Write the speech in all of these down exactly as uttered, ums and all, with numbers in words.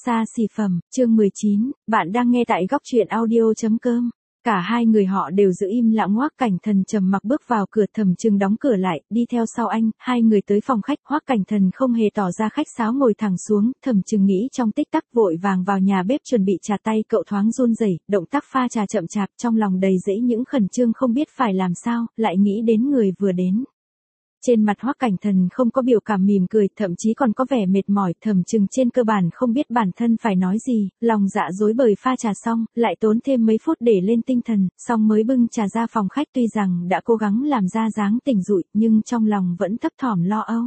Xa xỉ phẩm, chương mười chín, bạn đang nghe tại góc truyện audio chấm com. Cả hai người họ đều giữ im lặng. Hoắc Cảnh Thần trầm mặc bước vào cửa, Thẩm Trừng đóng cửa lại, đi theo sau anh, hai người tới phòng khách. Hoắc Cảnh Thần không hề tỏ ra khách sáo ngồi thẳng xuống, Thẩm Trừng nghĩ trong tích tắc vội vàng vào nhà bếp chuẩn bị trà. Tay cậu thoáng run rẩy, động tác pha trà chậm chạp, trong lòng đầy dẫy những khẩn trương không biết phải làm sao, lại nghĩ đến người vừa đến. Trên mặt Hoắc Cảnh Thần không có biểu cảm mỉm cười, thậm chí còn có vẻ mệt mỏi. Thẩm Trừng trên cơ bản không biết bản thân phải nói gì, lòng dạ rối bời pha trà xong, lại tốn thêm mấy phút để lên tinh thần, xong mới bưng trà ra phòng khách. Tuy rằng đã cố gắng làm ra dáng tỉnh rụi, nhưng trong lòng vẫn thấp thỏm lo âu.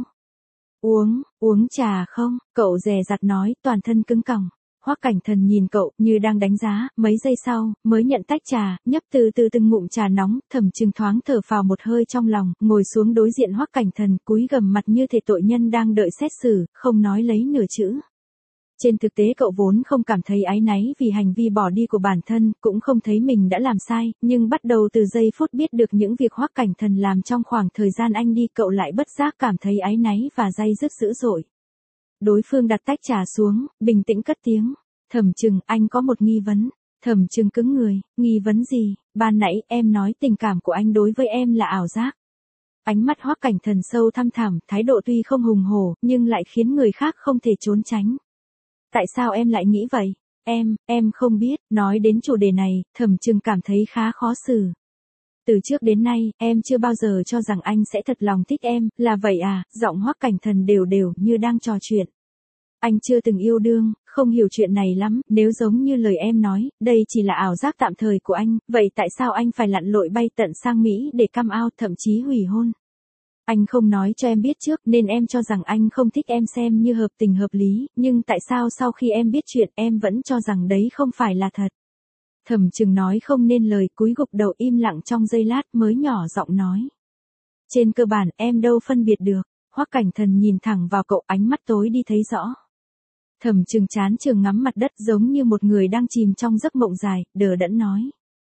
Uống, uống trà không? Cậu dè dặt nói, toàn thân cứng còng. Hoắc Cảnh Thần nhìn cậu như đang đánh giá, mấy giây sau, mới nhận tách trà, nhấp từ từ từng ngụm trà nóng. Thẩm Trừng thoáng thở phào một hơi trong lòng, ngồi xuống đối diện Hoắc Cảnh Thần, cúi gằm mặt như thể tội nhân đang đợi xét xử, không nói lấy nửa chữ. Trên thực tế cậu vốn không cảm thấy áy náy vì hành vi bỏ đi của bản thân, cũng không thấy mình đã làm sai, nhưng bắt đầu từ giây phút biết được những việc Hoắc Cảnh Thần làm trong khoảng thời gian anh đi, cậu lại bất giác cảm thấy áy náy và day dứt dữ dội. Đối phương đặt tách trà xuống, bình tĩnh cất tiếng. Thẩm Trừng, anh có một nghi vấn. Thẩm Trừng cứng người, nghi vấn gì? Ban nãy em nói tình cảm của anh đối với em là ảo giác. Ánh mắt Hoắc Cảnh Thần sâu thăm thẳm, thái độ tuy không hùng hổ, nhưng lại khiến người khác không thể trốn tránh. Tại sao em lại nghĩ vậy? Em, em không biết. Nói đến chủ đề này, Thẩm Trừng cảm thấy khá khó xử. Từ trước đến nay, em chưa bao giờ cho rằng anh sẽ thật lòng thích em, là vậy à? Giọng Hoắc Cảnh Thần đều đều như đang trò chuyện. Anh chưa từng yêu đương, không hiểu chuyện này lắm, nếu giống như lời em nói, đây chỉ là ảo giác tạm thời của anh, vậy tại sao anh phải lặn lội bay tận sang Mỹ để come out, thậm chí hủy hôn? Anh không nói cho em biết trước nên em cho rằng anh không thích em, xem như hợp tình hợp lý, nhưng tại sao sau khi em biết chuyện em vẫn cho rằng đấy không phải là thật? Thẩm Trừng nói không nên lời, cúi gục đầu im lặng trong giây lát mới nhỏ giọng nói. Trên cơ bản em đâu phân biệt được. Hoắc Cảnh Thần nhìn thẳng vào cậu, ánh mắt tối đi thấy rõ. Thẩm Trừng chán chường ngắm mặt đất giống như một người đang chìm trong giấc mộng dài, đờ đẫn nói.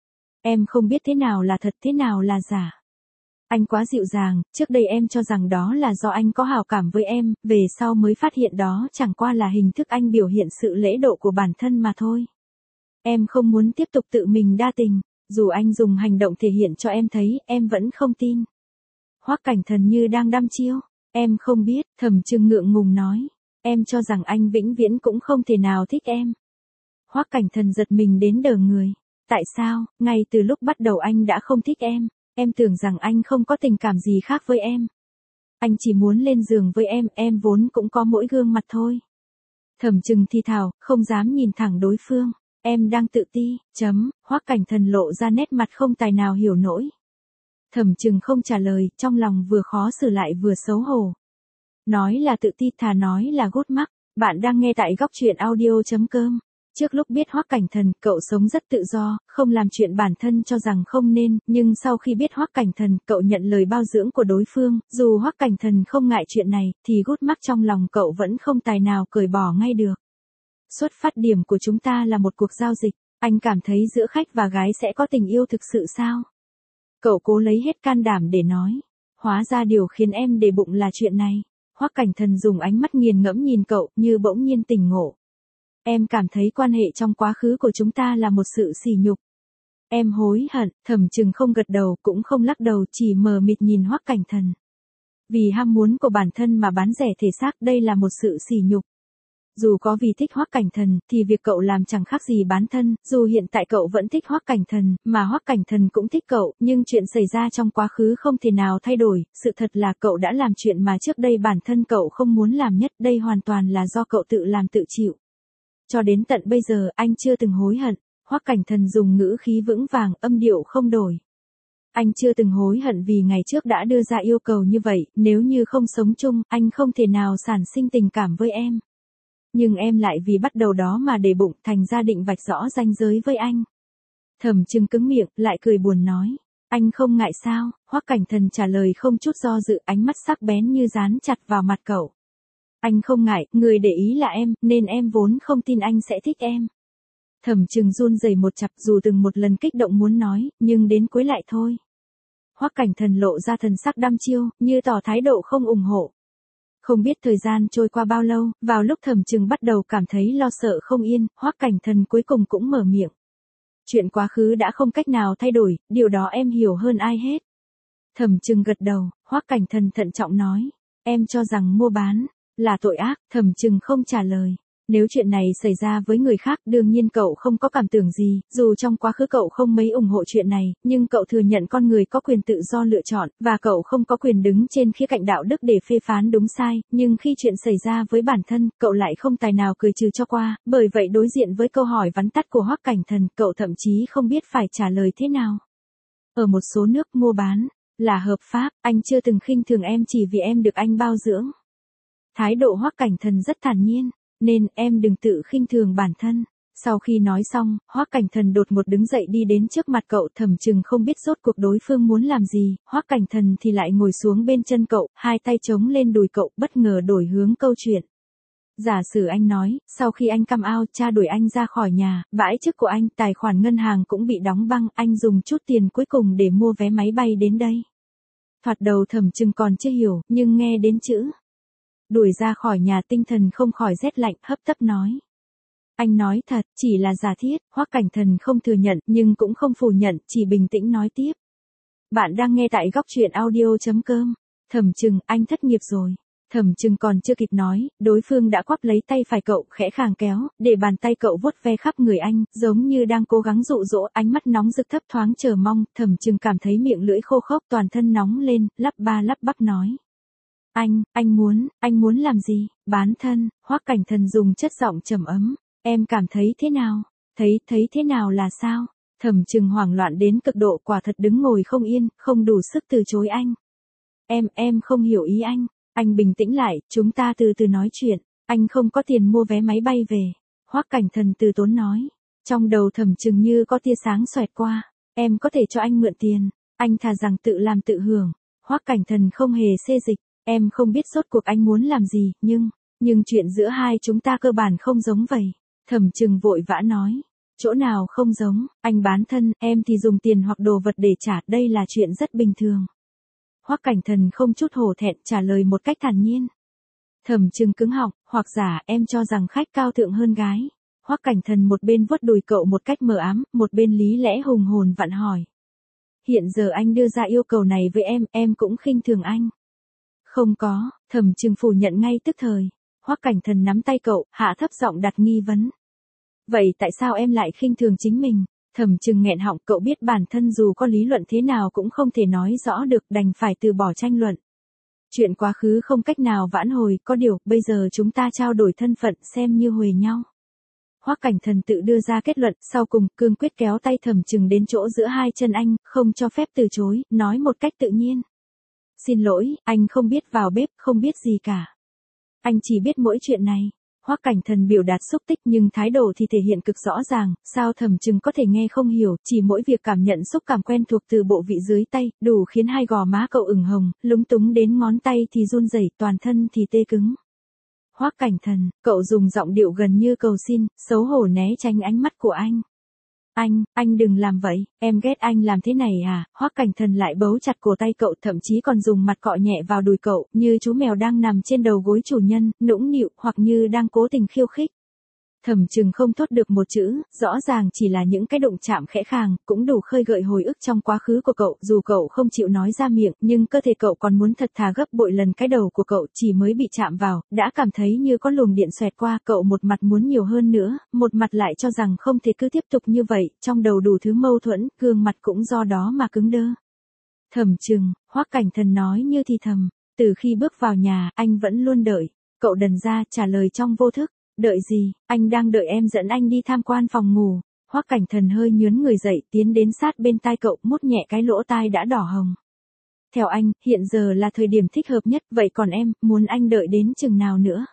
Em không biết thế nào là thật, thế nào là giả. Anh quá dịu dàng, trước đây em cho rằng đó là do anh có hảo cảm với em, về sau mới phát hiện đó chẳng qua là hình thức anh biểu hiện sự lễ độ của bản thân mà thôi. Em không muốn tiếp tục tự mình đa tình, dù anh dùng hành động thể hiện cho em thấy, em vẫn không tin. Hoắc Cảnh Thần như đang đăm chiêu, em không biết, Thẩm Trừng ngượng ngùng nói. Em cho rằng anh vĩnh viễn cũng không thể nào thích em. Hoắc Cảnh Thần giật mình đến đờ người. Tại sao, ngay từ lúc bắt đầu anh đã không thích em, em tưởng rằng anh không có tình cảm gì khác với em. Anh chỉ muốn lên giường với em, em vốn cũng có mỗi gương mặt thôi. Thẩm Trừng thì thào, không dám nhìn thẳng đối phương. Em đang tự ti, chấm, Hoắc Cảnh Thần lộ ra nét mặt không tài nào hiểu nổi. Thẩm Trừng không trả lời, trong lòng vừa khó xử lại vừa xấu hổ. Nói là tự ti thà nói là gút mắc. Bạn đang nghe tại góc truyện audio chấm com. Trước lúc biết Hoắc Cảnh Thần, cậu sống rất tự do, không làm chuyện bản thân cho rằng không nên, nhưng sau khi biết Hoắc Cảnh Thần, cậu nhận lời bao dưỡng của đối phương, dù Hoắc Cảnh Thần không ngại chuyện này, thì gút mắc trong lòng cậu vẫn không tài nào cởi bỏ ngay được. Xuất phát điểm của chúng ta là một cuộc giao dịch, anh cảm thấy giữa khách và gái sẽ có tình yêu thực sự sao? Cậu cố lấy hết can đảm để nói. Hóa ra điều khiến em để bụng là chuyện này. Hoắc Cảnh Thần dùng ánh mắt nghiền ngẫm nhìn cậu, như bỗng nhiên tỉnh ngộ. Em cảm thấy quan hệ trong quá khứ của chúng ta là một sự sỉ nhục. Em hối hận. Thẩm Trừng không gật đầu cũng không lắc đầu, chỉ mờ mịt nhìn Hoắc Cảnh Thần. Vì ham muốn của bản thân mà bán rẻ thể xác, đây là một sự sỉ nhục. Dù có vì thích Hoắc Cảnh Thần, thì việc cậu làm chẳng khác gì bán thân, dù hiện tại cậu vẫn thích Hoắc Cảnh Thần, mà Hoắc Cảnh Thần cũng thích cậu, nhưng chuyện xảy ra trong quá khứ không thể nào thay đổi, sự thật là cậu đã làm chuyện mà trước đây bản thân cậu không muốn làm nhất, đây hoàn toàn là do cậu tự làm tự chịu. Cho đến tận bây giờ, anh chưa từng hối hận. Hoắc Cảnh Thần dùng ngữ khí vững vàng, âm điệu không đổi. Anh chưa từng hối hận vì ngày trước đã đưa ra yêu cầu như vậy, nếu như không sống chung, anh không thể nào sản sinh tình cảm với em. Nhưng em lại vì bắt đầu đó mà để bụng, thành ra định vạch rõ ranh giới với anh. Thẩm Trừng cứng miệng, lại cười buồn nói. Anh không ngại sao? Hoắc Cảnh Thần trả lời không chút do dự, ánh mắt sắc bén như dán chặt vào mặt cậu. Anh không ngại, người để ý là em, nên em vốn không tin anh sẽ thích em. Thẩm Trừng run rẩy một chặp, dù từng một lần kích động muốn nói, nhưng đến cuối lại thôi. Hoắc Cảnh Thần lộ ra thần sắc đăm chiêu, như tỏ thái độ không ủng hộ. Không biết thời gian trôi qua bao lâu, vào lúc Thẩm Trừng bắt đầu cảm thấy lo sợ không yên, Hoắc Cảnh Thần cuối cùng cũng mở miệng. Chuyện quá khứ đã không cách nào thay đổi, điều đó em hiểu hơn ai hết. Thẩm Trừng gật đầu, Hoắc Cảnh Thần thận trọng nói. Em cho rằng mua bán là tội ác, Thẩm Trừng không trả lời. Nếu chuyện này xảy ra với người khác đương nhiên cậu không có cảm tưởng gì, dù trong quá khứ cậu không mấy ủng hộ chuyện này, nhưng cậu thừa nhận con người có quyền tự do lựa chọn, và cậu không có quyền đứng trên khía cạnh đạo đức để phê phán đúng sai, nhưng khi chuyện xảy ra với bản thân, cậu lại không tài nào cười trừ cho qua, bởi vậy đối diện với câu hỏi vắn tắt của Hoắc Cảnh Thần, cậu thậm chí không biết phải trả lời thế nào. Ở một số nước mua bán là hợp pháp, anh chưa từng khinh thường em chỉ vì em được anh bao dưỡng. Thái độ Hoắc Cảnh Thần rất thản nhiên. Nên em đừng tự khinh thường bản thân. Sau khi nói xong, Hoắc Cảnh Thần đột ngột đứng dậy đi đến trước mặt cậu. Thẩm Trừng không biết rốt cuộc đối phương muốn làm gì, Hoắc Cảnh Thần thì lại ngồi xuống bên chân cậu, hai tay chống lên đùi cậu, bất ngờ đổi hướng câu chuyện. Giả sử anh nói, sau khi anh come out, cha đuổi anh ra khỏi nhà, bãi chức của anh, tài khoản ngân hàng cũng bị đóng băng, anh dùng chút tiền cuối cùng để mua vé máy bay đến đây. Thoạt đầu Thẩm Trừng còn chưa hiểu, nhưng nghe đến chữ đuổi ra khỏi nhà tinh thần không khỏi rét lạnh, hấp tấp nói. Anh nói thật, chỉ là giả thiết, Hoắc Cảnh Thần không thừa nhận, nhưng cũng không phủ nhận, chỉ bình tĩnh nói tiếp. Bạn đang nghe tại góc truyện audio chấm com. Thẩm Trừng, anh thất nghiệp rồi. Thẩm Trừng còn chưa kịp nói, đối phương đã quắp lấy tay phải cậu, khẽ khàng kéo, để bàn tay cậu vuốt ve khắp người anh, giống như đang cố gắng dụ dỗ, ánh mắt nóng rực thấp thoáng chờ mong. Thẩm Trừng cảm thấy miệng lưỡi khô khốc, toàn thân nóng lên, lắp ba lắp bắp nói. Anh, anh muốn, anh muốn làm gì? Bán thân, Hoắc Cảnh Thần dùng chất giọng trầm ấm. Em cảm thấy thế nào? Thấy, thấy thế nào là sao? Thẩm Trừng hoảng loạn đến cực độ, quả thật đứng ngồi không yên, không đủ sức từ chối anh. Em, em không hiểu ý anh. Anh bình tĩnh lại, chúng ta từ từ nói chuyện. Anh không có tiền mua vé máy bay về. Hoắc Cảnh Thần từ tốn nói. Trong đầu Thẩm Trừng như có tia sáng xoẹt qua. Em có thể cho anh mượn tiền. Anh thà rằng tự làm tự hưởng. Hoắc Cảnh Thần không hề xê dịch. Em không biết rốt cuộc anh muốn làm gì, nhưng, nhưng chuyện giữa hai chúng ta cơ bản không giống vậy. Thẩm Trừng vội vã nói. Chỗ nào không giống, anh bán thân, em thì dùng tiền hoặc đồ vật để trả, đây là chuyện rất bình thường. Hoắc Cảnh Thần không chút hổ thẹn trả lời một cách thản nhiên. Thẩm Trừng cứng họng, hoặc giả em cho rằng khách cao thượng hơn gái. Hoắc Cảnh Thần một bên vuốt đùi cậu một cách mờ ám, một bên lý lẽ hùng hồn vặn hỏi. Hiện giờ anh đưa ra yêu cầu này với em, em cũng khinh thường anh. Không có, Thẩm Trừng phủ nhận ngay tức thời. Hoắc Cảnh Thần nắm tay cậu, hạ thấp giọng đặt nghi vấn. Vậy tại sao em lại khinh thường chính mình? Thẩm Trừng nghẹn họng, cậu biết bản thân dù có lý luận thế nào cũng không thể nói rõ được, đành phải từ bỏ tranh luận. Chuyện quá khứ không cách nào vãn hồi, có điều, bây giờ chúng ta trao đổi thân phận xem như huề nhau. Hoắc Cảnh Thần tự đưa ra kết luận, sau cùng, cương quyết kéo tay Thẩm Trừng đến chỗ giữa hai chân anh, không cho phép từ chối, nói một cách tự nhiên. Xin lỗi, anh không biết vào bếp, không biết gì cả. Anh chỉ biết mỗi chuyện này. Hoắc Cảnh Thần biểu đạt xúc tích nhưng thái độ thì thể hiện cực rõ ràng, sao Thẩm Trừng có thể nghe không hiểu, chỉ mỗi việc cảm nhận xúc cảm quen thuộc từ bộ vị dưới tay, đủ khiến hai gò má cậu ửng hồng, lúng túng đến ngón tay thì run rẩy, toàn thân thì tê cứng. Hoắc Cảnh Thần, cậu dùng giọng điệu gần như cầu xin, xấu hổ né tránh ánh mắt của anh. Anh, anh đừng làm vậy, em ghét anh làm thế này à? Hoắc Cảnh Thần lại bấu chặt cổ tay cậu, thậm chí còn dùng mặt cọ nhẹ vào đùi cậu, như chú mèo đang nằm trên đầu gối chủ nhân, nũng nịu, hoặc như đang cố tình khiêu khích. Thẩm Trừng không thốt được một chữ, rõ ràng chỉ là những cái đụng chạm khẽ khàng, cũng đủ khơi gợi hồi ức trong quá khứ của cậu, dù cậu không chịu nói ra miệng, nhưng cơ thể cậu còn muốn thật thà gấp bội lần cái đầu của cậu, chỉ mới bị chạm vào, đã cảm thấy như có luồng điện xoẹt qua, cậu một mặt muốn nhiều hơn nữa, một mặt lại cho rằng không thể cứ tiếp tục như vậy, trong đầu đủ thứ mâu thuẫn, gương mặt cũng do đó mà cứng đơ. Thẩm Trừng, Hoắc Cảnh Thần nói như thì thầm, từ khi bước vào nhà, anh vẫn luôn đợi, cậu đần ra trả lời trong vô thức. Đợi gì, anh đang đợi em dẫn anh đi tham quan phòng ngủ. Hoắc Cảnh Thần hơi nhướng người dậy, tiến đến sát bên tai cậu, mút nhẹ cái lỗ tai đã đỏ hồng. Theo anh, hiện giờ là thời điểm thích hợp nhất, vậy còn em, muốn anh đợi đến chừng nào nữa?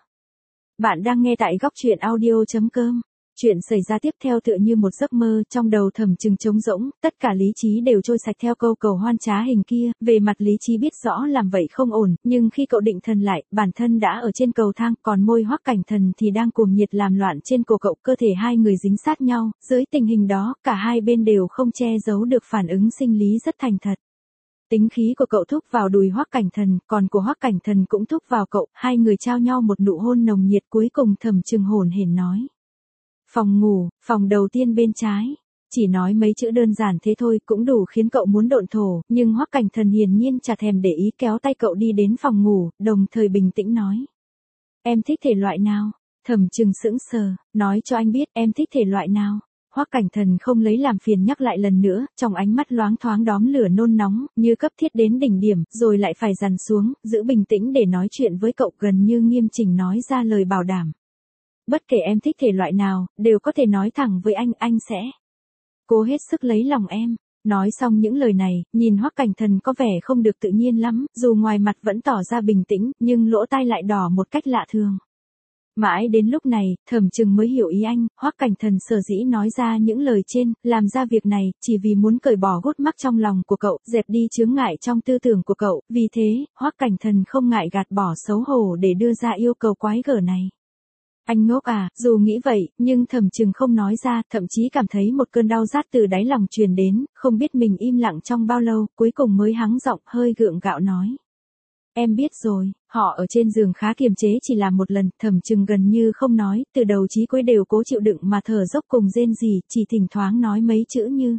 Bạn đang nghe tại góc truyện audio chấm com. Chuyện xảy ra tiếp theo tựa như một giấc mơ, trong đầu Thẩm Trừng trống rỗng, tất cả lý trí đều trôi sạch theo câu cầu hoan trá hình kia, về mặt lý trí biết rõ làm vậy không ổn, nhưng khi cậu định thần lại, bản thân đã ở trên cầu thang, còn môi Hoắc Cảnh Thần thì đang cuồng nhiệt làm loạn trên cổ cậu, cơ thể hai người dính sát nhau, dưới tình hình đó, cả hai bên đều không che giấu được phản ứng sinh lý rất thành thật. tính khí của cậu thúc vào đùi Hoắc Cảnh Thần, còn của Hoắc Cảnh Thần cũng thúc vào cậu, hai người trao nhau một nụ hôn nồng nhiệt, cuối cùng Thẩm Trừng hổn hển nói. Phòng ngủ, phòng đầu tiên bên trái. Chỉ nói mấy chữ đơn giản thế thôi cũng đủ khiến cậu muốn độn thổ, nhưng Hoắc Cảnh Thần hiển nhiên chả thèm để ý, kéo tay cậu đi đến phòng ngủ, đồng thời bình tĩnh nói. Em thích thể loại nào? Thẩm Trừng sững sờ, nói cho anh biết em thích thể loại nào. Hoắc Cảnh Thần không lấy làm phiền nhắc lại lần nữa, trong ánh mắt loáng thoáng đóm lửa nôn nóng, như cấp thiết đến đỉnh điểm, rồi lại phải dằn xuống, giữ bình tĩnh để nói chuyện với cậu, gần như nghiêm chỉnh nói ra lời bảo đảm. Bất kể em thích thể loại nào, đều có thể nói thẳng với anh, anh sẽ cố hết sức lấy lòng em. Nói xong những lời này, nhìn Hoắc Cảnh Thần có vẻ không được tự nhiên lắm, dù ngoài mặt vẫn tỏ ra bình tĩnh, nhưng lỗ tai lại đỏ một cách lạ thường. Mãi đến lúc này, Thẩm Trừng mới hiểu ý anh, Hoắc Cảnh Thần sở dĩ nói ra những lời trên, làm ra việc này, chỉ vì muốn cởi bỏ gút mắc trong lòng của cậu, dẹp đi chướng ngại trong tư tưởng của cậu, vì thế, Hoắc Cảnh Thần không ngại gạt bỏ xấu hổ để đưa ra yêu cầu quái gở này. Anh ngốc à, dù nghĩ vậy, nhưng Thẩm Trừng không nói ra, thậm chí cảm thấy một cơn đau rát từ đáy lòng truyền đến, không biết mình im lặng trong bao lâu, cuối cùng mới hắng giọng hơi gượng gạo nói. Em biết rồi, họ ở trên giường khá kiềm chế chỉ làm một lần, Thẩm Trừng gần như không nói, từ đầu chí cuối đều cố chịu đựng mà thở dốc cùng rên rỉ, chỉ thỉnh thoảng nói mấy chữ như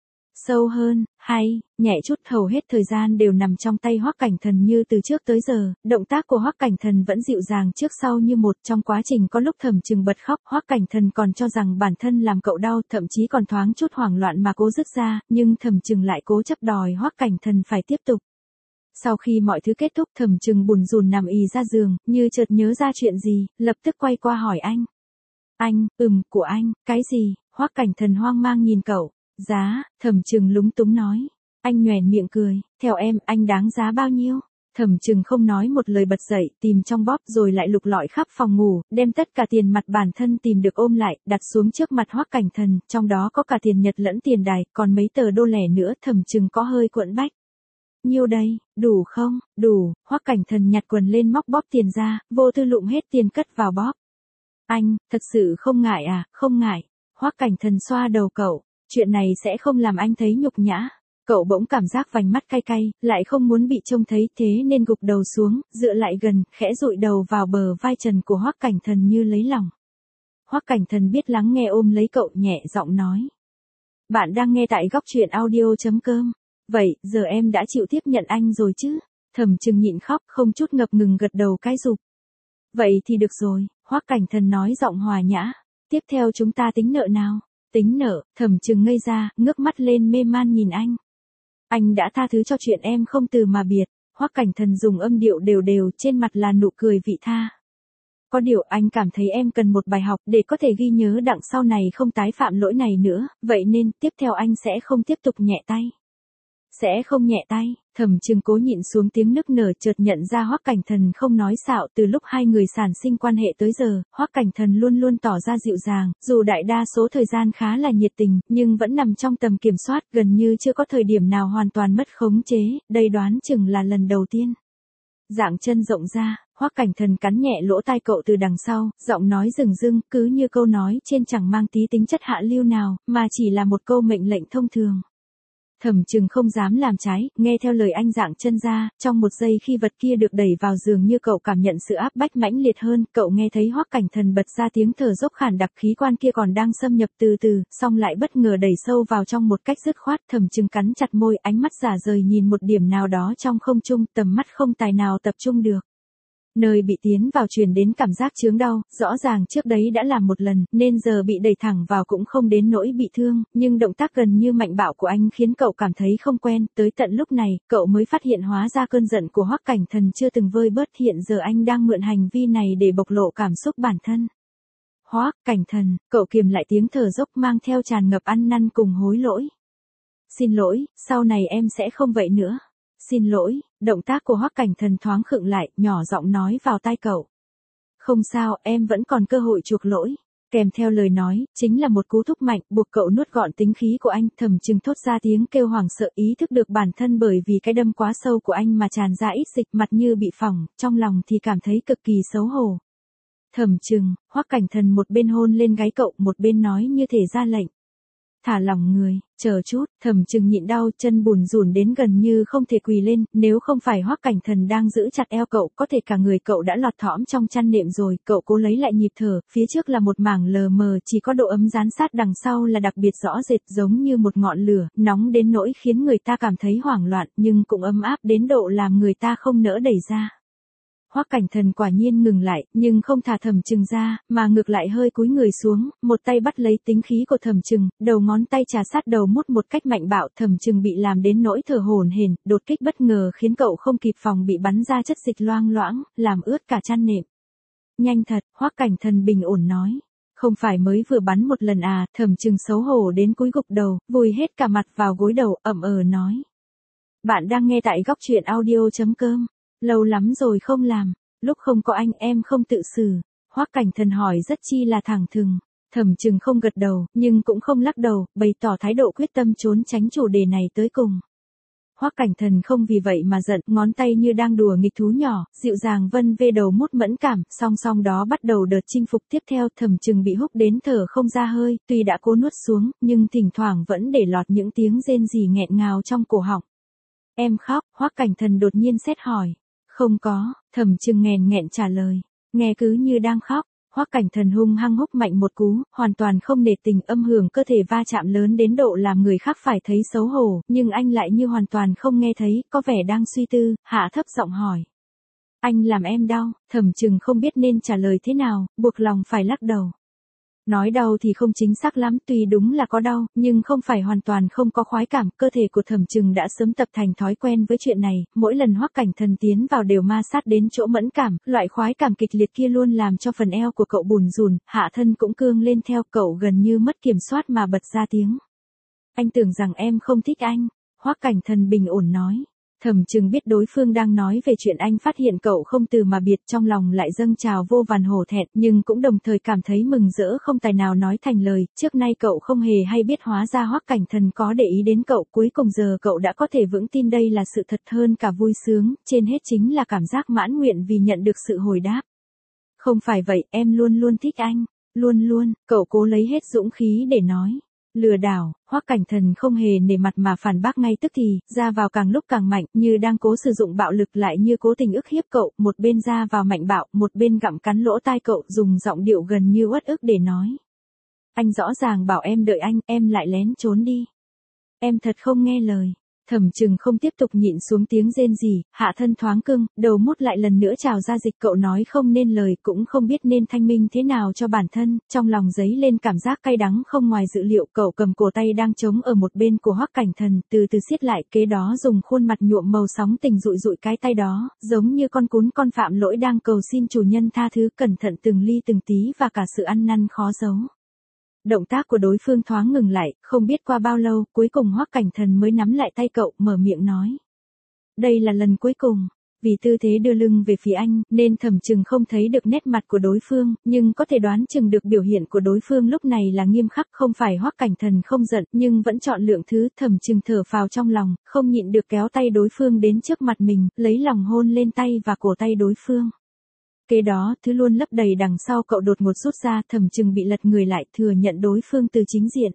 sâu hơn, hay, nhẹ chút, hầu hết thời gian đều nằm trong tay Hoắc Cảnh Thần như từ trước tới giờ, động tác của Hoắc Cảnh Thần vẫn dịu dàng trước sau như một, trong quá trình có lúc Thẩm Trừng bật khóc, Hoắc Cảnh Thần còn cho rằng bản thân làm cậu đau, thậm chí còn thoáng chút hoảng loạn mà cố dứt ra, nhưng Thẩm Trừng lại cố chấp đòi Hoắc Cảnh Thần phải tiếp tục. Sau khi mọi thứ kết thúc, Thẩm Trừng bủn rủn nằm ì ra giường, như chợt nhớ ra chuyện gì, lập tức quay qua hỏi anh. Anh, ừm, của anh, cái gì? Hoắc Cảnh Thần hoang mang nhìn cậu. Giá, Thẩm Trừng lúng túng nói. Anh nhoẻn miệng cười, theo em, anh đáng giá bao nhiêu? Thẩm Trừng không nói một lời bật dậy, tìm trong bóp rồi lại lục lọi khắp phòng ngủ, đem tất cả tiền mặt bản thân tìm được ôm lại, đặt xuống trước mặt Hoắc Cảnh Thần, trong đó có cả tiền Nhật lẫn tiền đài, còn mấy tờ đô lẻ nữa, Thẩm Trừng có hơi quẫn bách. Nhiêu đây, đủ không? Đủ, Hoắc Cảnh Thần nhặt quần lên móc bóp tiền ra, vô tư lụm hết tiền cất vào bóp. Anh, thật sự không ngại à, không ngại. Hoắc Cảnh Thần xoa đầu cậu, chuyện này sẽ không làm anh thấy nhục nhã. Cậu bỗng cảm giác vành mắt cay cay, lại không muốn bị trông thấy thế nên gục đầu xuống, dựa lại gần, khẽ dụi đầu vào bờ vai trần của Hoắc Cảnh Thần như lấy lòng. Hoắc Cảnh Thần biết lắng nghe ôm lấy cậu nhẹ giọng nói. Bạn đang nghe tại góc truyện audio chấm com. Vậy, giờ em đã chịu tiếp nhận anh rồi chứ? Thẩm Trừng nhịn khóc, không chút ngập ngừng gật đầu cái rụp. Vậy thì được rồi, Hoắc Cảnh Thần nói giọng hòa nhã. Tiếp theo chúng ta tính nợ nào? Tính nợ, Thẩm Trừng ngây ra, ngước mắt lên mê man nhìn anh. Anh đã tha thứ cho chuyện em không từ mà biệt. Hoắc Cảnh Thần dùng âm điệu đều đều, trên mặt là nụ cười vị tha. Có điều anh cảm thấy em cần một bài học để có thể ghi nhớ đặng sau này không tái phạm lỗi này nữa, vậy nên tiếp theo anh sẽ không tiếp tục nhẹ tay. Sẽ không nhẹ tay. Thẩm Trừng cố nhịn xuống tiếng nức nở, chợt nhận ra Hoắc Cảnh Thần không nói xạo, từ lúc hai người sản sinh quan hệ tới giờ, Hoắc Cảnh Thần luôn luôn tỏ ra dịu dàng, dù đại đa số thời gian khá là nhiệt tình, nhưng vẫn nằm trong tầm kiểm soát, gần như chưa có thời điểm nào hoàn toàn mất khống chế, đây đoán chừng là lần đầu tiên. Dạng chân rộng ra, Hoắc Cảnh Thần cắn nhẹ lỗ tai cậu từ đằng sau, giọng nói rừng rưng, cứ như câu nói trên chẳng mang tí tính chất hạ lưu nào, mà chỉ là một câu mệnh lệnh thông thường. Thẩm Trừng không dám làm trái, nghe theo lời anh dạng chân ra, trong một giây khi vật kia được đẩy vào giường như cậu cảm nhận sự áp bách mãnh liệt hơn, cậu nghe thấy Hoắc Cảnh Thần bật ra tiếng thở dốc khản đặc, khí quan kia còn đang xâm nhập từ từ, song lại bất ngờ đẩy sâu vào trong một cách dứt khoát. Thẩm Trừng cắn chặt môi, ánh mắt rả rời nhìn một điểm nào đó trong không trung, tầm mắt không tài nào tập trung được. Nơi bị tiến vào truyền đến cảm giác chướng đau, rõ ràng trước đấy đã làm một lần, nên giờ bị đẩy thẳng vào cũng không đến nỗi bị thương, nhưng động tác gần như mạnh bạo của anh khiến cậu cảm thấy không quen, tới tận lúc này, cậu mới phát hiện hóa ra cơn giận của Hoắc Cảnh Thần chưa từng vơi bớt, hiện giờ anh đang mượn hành vi này để bộc lộ cảm xúc bản thân. Hoắc Cảnh Thần, cậu kiềm lại tiếng thở dốc mang theo tràn ngập ăn năn cùng hối lỗi. Xin lỗi, sau này em sẽ không vậy nữa. Xin lỗi, động tác của Hoắc Cảnh Thần thoáng khựng lại, nhỏ giọng nói vào tai cậu. Không sao, em vẫn còn cơ hội chuộc lỗi. Kèm theo lời nói, chính là một cú thúc mạnh, buộc cậu nuốt gọn tính khí của anh. Thẩm Trừng thốt ra tiếng kêu hoảng sợ, ý thức được bản thân bởi vì cái đâm quá sâu của anh mà tràn ra ít dịch, mặt như bị phỏng, trong lòng thì cảm thấy cực kỳ xấu hổ. Thẩm Trừng, Hoắc Cảnh Thần một bên hôn lên gáy cậu, một bên nói như thể ra lệnh. Thả lỏng người, chờ chút, Thẩm Trừng nhịn đau, chân bùn rùn đến gần như không thể quỳ lên, nếu không phải Hoắc Cảnh Thần đang giữ chặt eo cậu, có thể cả người cậu đã lọt thõm trong chăn nệm rồi, cậu cố lấy lại nhịp thở, phía trước là một mảng lờ mờ, chỉ có độ ấm dán sát đằng sau là đặc biệt rõ rệt, giống như một ngọn lửa, nóng đến nỗi khiến người ta cảm thấy hoảng loạn, nhưng cũng ấm áp đến độ làm người ta không nỡ đẩy ra. Hoắc Cảnh Thần quả nhiên ngừng lại, nhưng không thả Thẩm Trừng ra, mà ngược lại hơi cúi người xuống, một tay bắt lấy tính khí của Thẩm Trừng, đầu ngón tay trà sát đầu mút một cách mạnh bạo, Thẩm Trừng bị làm đến nỗi thở hổn hển, đột kích bất ngờ khiến cậu không kịp phòng bị bắn ra chất dịch loang loãng, làm ướt cả chăn nệm. Nhanh thật, Hoắc Cảnh Thần bình ổn nói. Không phải mới vừa bắn một lần à, Thẩm Trừng xấu hổ đến cúi gục đầu, vùi hết cả mặt vào gối đầu, ậm ờ nói. Bạn đang nghe tại góc truyện audio chấm com. Lâu lắm rồi không làm, lúc không có anh em không tự xử. Hoắc Cảnh Thần hỏi rất chi là thẳng thừng. Thẩm Trừng không gật đầu, nhưng cũng không lắc đầu, bày tỏ thái độ quyết tâm trốn tránh chủ đề này tới cùng. Hoắc Cảnh Thần không vì vậy mà giận, ngón tay như đang đùa nghịch thú nhỏ, dịu dàng vân vê đầu mút mẫn cảm, song song đó bắt đầu đợt chinh phục tiếp theo. Thẩm Trừng bị húc đến thở không ra hơi, tuy đã cố nuốt xuống, nhưng thỉnh thoảng vẫn để lọt những tiếng rên rỉ nghẹn ngào trong cổ họng. Em khóc, Hoắc Cảnh Thần đột nhiên sét hỏi. Không có, Thẩm Trừng nghẹn nghẹn trả lời, nghe cứ như đang khóc. Hoắc Cảnh Thần hung hăng húc mạnh một cú, hoàn toàn không nể tình, âm hưởng cơ thể va chạm lớn đến độ làm người khác phải thấy xấu hổ, nhưng anh lại như hoàn toàn không nghe thấy, có vẻ đang suy tư, hạ thấp giọng hỏi. Anh làm em đau, Thẩm Trừng không biết nên trả lời thế nào, buộc lòng phải lắc đầu. Nói đau thì không chính xác lắm, tuy đúng là có đau, nhưng không phải hoàn toàn không có khoái cảm, cơ thể của Thẩm Trừng đã sớm tập thành thói quen với chuyện này, mỗi lần Hoắc Cảnh Thần tiến vào đều ma sát đến chỗ mẫn cảm, loại khoái cảm kịch liệt kia luôn làm cho phần eo của cậu bùn rùn, hạ thân cũng cương lên theo, cậu gần như mất kiểm soát mà bật ra tiếng. Anh tưởng rằng em không thích anh, Hoắc Cảnh Thần bình ổn nói. Thẩm Trừng biết đối phương đang nói về chuyện anh phát hiện cậu không từ mà biệt, trong lòng lại dâng trào vô vàn hổ thẹn, nhưng cũng đồng thời cảm thấy mừng rỡ không tài nào nói thành lời, trước nay cậu không hề hay biết hóa ra Hoắc Cảnh Thần có để ý đến cậu, cuối cùng giờ cậu đã có thể vững tin đây là sự thật hơn cả vui sướng, trên hết chính là cảm giác mãn nguyện vì nhận được sự hồi đáp. Không phải vậy, em luôn luôn thích anh, luôn luôn, cậu cố lấy hết dũng khí để nói. Lừa đảo, Hoắc Cảnh Thần không hề nể mặt mà phản bác ngay tức thì, ra vào càng lúc càng mạnh, như đang cố sử dụng bạo lực lại như cố tình ức hiếp cậu, một bên ra vào mạnh bạo, một bên gặm cắn lỗ tai cậu, dùng giọng điệu gần như uất ức để nói. Anh rõ ràng bảo em đợi anh, em lại lén trốn đi. Em thật không nghe lời. Thẩm Trừng không tiếp tục nhịn xuống tiếng rên rỉ, hạ thân thoáng cưng, đầu mút lại lần nữa trào ra dịch, cậu nói không nên lời, cũng không biết nên thanh minh thế nào cho bản thân, trong lòng dấy lên cảm giác cay đắng không ngoài dự liệu, cậu cầm cổ tay đang trống ở một bên của Hoắc Cảnh Thần, từ từ siết lại, kế đó dùng khuôn mặt nhuộm màu sóng tình dụi dụi cái tay đó, giống như con cún con phạm lỗi đang cầu xin chủ nhân tha thứ, cẩn thận từng ly từng tí và cả sự ăn năn khó giấu. Động tác của đối phương thoáng ngừng lại, không biết qua bao lâu, cuối cùng Hoắc Cảnh Thần mới nắm lại tay cậu, mở miệng nói. Đây là lần cuối cùng. Vì tư thế đưa lưng về phía anh, nên Thẩm Trừng không thấy được nét mặt của đối phương, nhưng có thể đoán chừng được biểu hiện của đối phương lúc này là nghiêm khắc, không phải Hoắc Cảnh Thần không giận, nhưng vẫn chọn lượng thứ. Thẩm Trừng thở phào trong lòng, không nhịn được kéo tay đối phương đến trước mặt mình, lấy lòng hôn lên tay và cổ tay đối phương. Kế đó, thứ luôn lấp đầy đằng sau cậu đột ngột rút ra, Thẩm Trừng bị lật người lại, thừa nhận đối phương từ chính diện.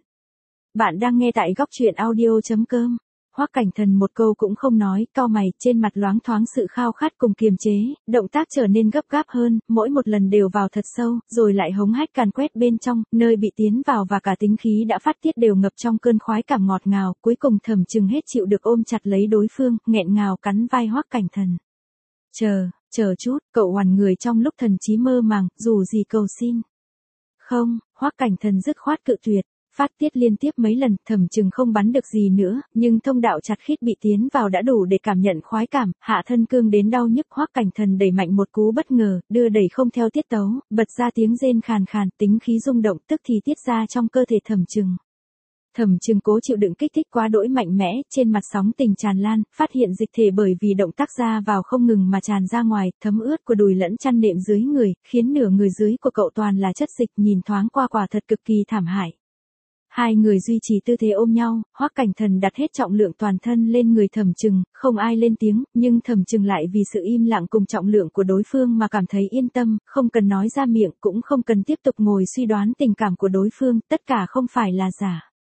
Bạn đang nghe tại góc truyện audio chấm com. Hoắc Cảnh Thần một câu cũng không nói, cau mày, trên mặt loáng thoáng sự khao khát cùng kiềm chế, động tác trở nên gấp gáp hơn, mỗi một lần đều vào thật sâu, rồi lại hống hách càn quét bên trong, nơi bị tiến vào và cả tính khí đã phát tiết đều ngập trong cơn khoái cảm ngọt ngào, cuối cùng Thẩm Trừng hết chịu được ôm chặt lấy đối phương, nghẹn ngào cắn vai Hoắc Cảnh Thần. Chờ, chờ chút, cậu hoàn người trong lúc thần trí mơ màng, dù gì cầu xin. Không, Hoắc Cảnh Thần dứt khoát cự tuyệt, phát tiết liên tiếp mấy lần, Thẩm Trừng không bắn được gì nữa, nhưng thông đạo chặt khít bị tiến vào đã đủ để cảm nhận khoái cảm, hạ thân cương đến đau nhức. Hoắc Cảnh Thần đẩy mạnh một cú bất ngờ, đưa đẩy không theo tiết tấu, bật ra tiếng rên khàn khàn, tính khí rung động tức thì tiết ra trong cơ thể Thẩm Trừng. Thẩm Trừng cố chịu đựng kích thích quá đỗi mạnh mẽ, trên mặt sóng tình tràn lan, phát hiện dịch thể bởi vì động tác ra vào không ngừng mà tràn ra ngoài, thấm ướt của đùi lẫn chăn nệm dưới người, khiến nửa người dưới của cậu toàn là chất dịch, nhìn thoáng qua quả thật cực kỳ thảm hại. Hai người duy trì tư thế ôm nhau, Hoắc Cảnh Thần đặt hết trọng lượng toàn thân lên người Thẩm Trừng, không ai lên tiếng, nhưng Thẩm Trừng lại vì sự im lặng cùng trọng lượng của đối phương mà cảm thấy yên tâm, không cần nói ra miệng, cũng không cần tiếp tục ngồi suy đoán tình cảm của đối phương, tất cả không phải là giả.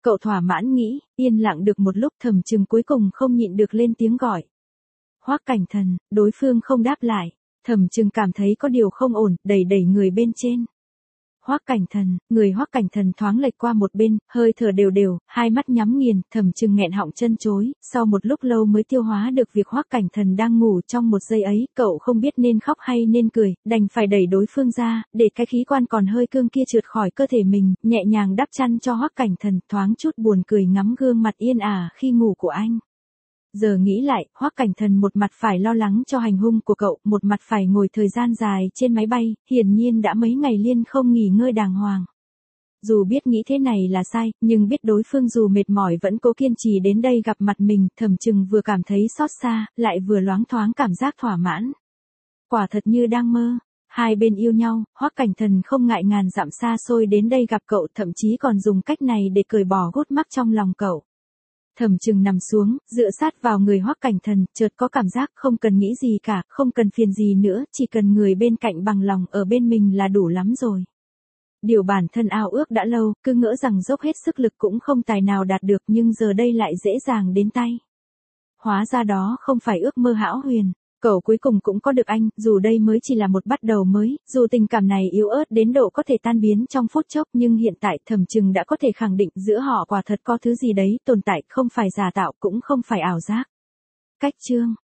Cậu thỏa mãn nghĩ, yên lặng được một lúc Thẩm Trừng cuối cùng không nhịn được lên tiếng gọi. Hoắc Cảnh Thần, đối phương không đáp lại. Thẩm Trừng cảm thấy có điều không ổn, đẩy đẩy người bên trên. Hoắc Cảnh Thần, người Hoắc Cảnh Thần thoáng lệch qua một bên, hơi thở đều đều, hai mắt nhắm nghiền, Thẩm Trừng nghẹn họng chân chối, sau một lúc lâu mới tiêu hóa được việc Hoắc Cảnh Thần đang ngủ trong một giây ấy, cậu không biết nên khóc hay nên cười, đành phải đẩy đối phương ra, để cái khí quan còn hơi cương kia trượt khỏi cơ thể mình, nhẹ nhàng đắp chăn cho Hoắc Cảnh Thần, thoáng chút buồn cười ngắm gương mặt yên ả khi ngủ của anh. Giờ nghĩ lại, Hoắc Cảnh Thần một mặt phải lo lắng cho hành hung của cậu, một mặt phải ngồi thời gian dài trên máy bay, hiển nhiên đã mấy ngày liên không nghỉ ngơi đàng hoàng. Dù biết nghĩ thế này là sai, nhưng biết đối phương dù mệt mỏi vẫn cố kiên trì đến đây gặp mặt mình, Thẩm Trừng vừa cảm thấy xót xa, lại vừa loáng thoáng cảm giác thỏa mãn. Quả thật như đang mơ. Hai bên yêu nhau, Hoắc Cảnh Thần không ngại ngàn dặm xa xôi đến đây gặp cậu, thậm chí còn dùng cách này để cởi bỏ gút mắc trong lòng cậu. Thẩm Trừng nằm xuống, dựa sát vào người Hoắc Cảnh Thần, chợt có cảm giác không cần nghĩ gì cả, không cần phiền gì nữa, chỉ cần người bên cạnh bằng lòng ở bên mình là đủ lắm rồi. Điều bản thân ao ước đã lâu, cứ ngỡ rằng dốc hết sức lực cũng không tài nào đạt được, nhưng giờ đây lại dễ dàng đến tay. Hóa ra đó không phải ước mơ hão huyền. Cậu cuối cùng cũng có được anh, dù đây mới chỉ là một bắt đầu mới, dù tình cảm này yếu ớt đến độ có thể tan biến trong phút chốc, nhưng hiện tại Thẩm Trừng đã có thể khẳng định giữa họ quả thật có thứ gì đấy tồn tại, không phải giả tạo cũng không phải ảo giác. Cách chương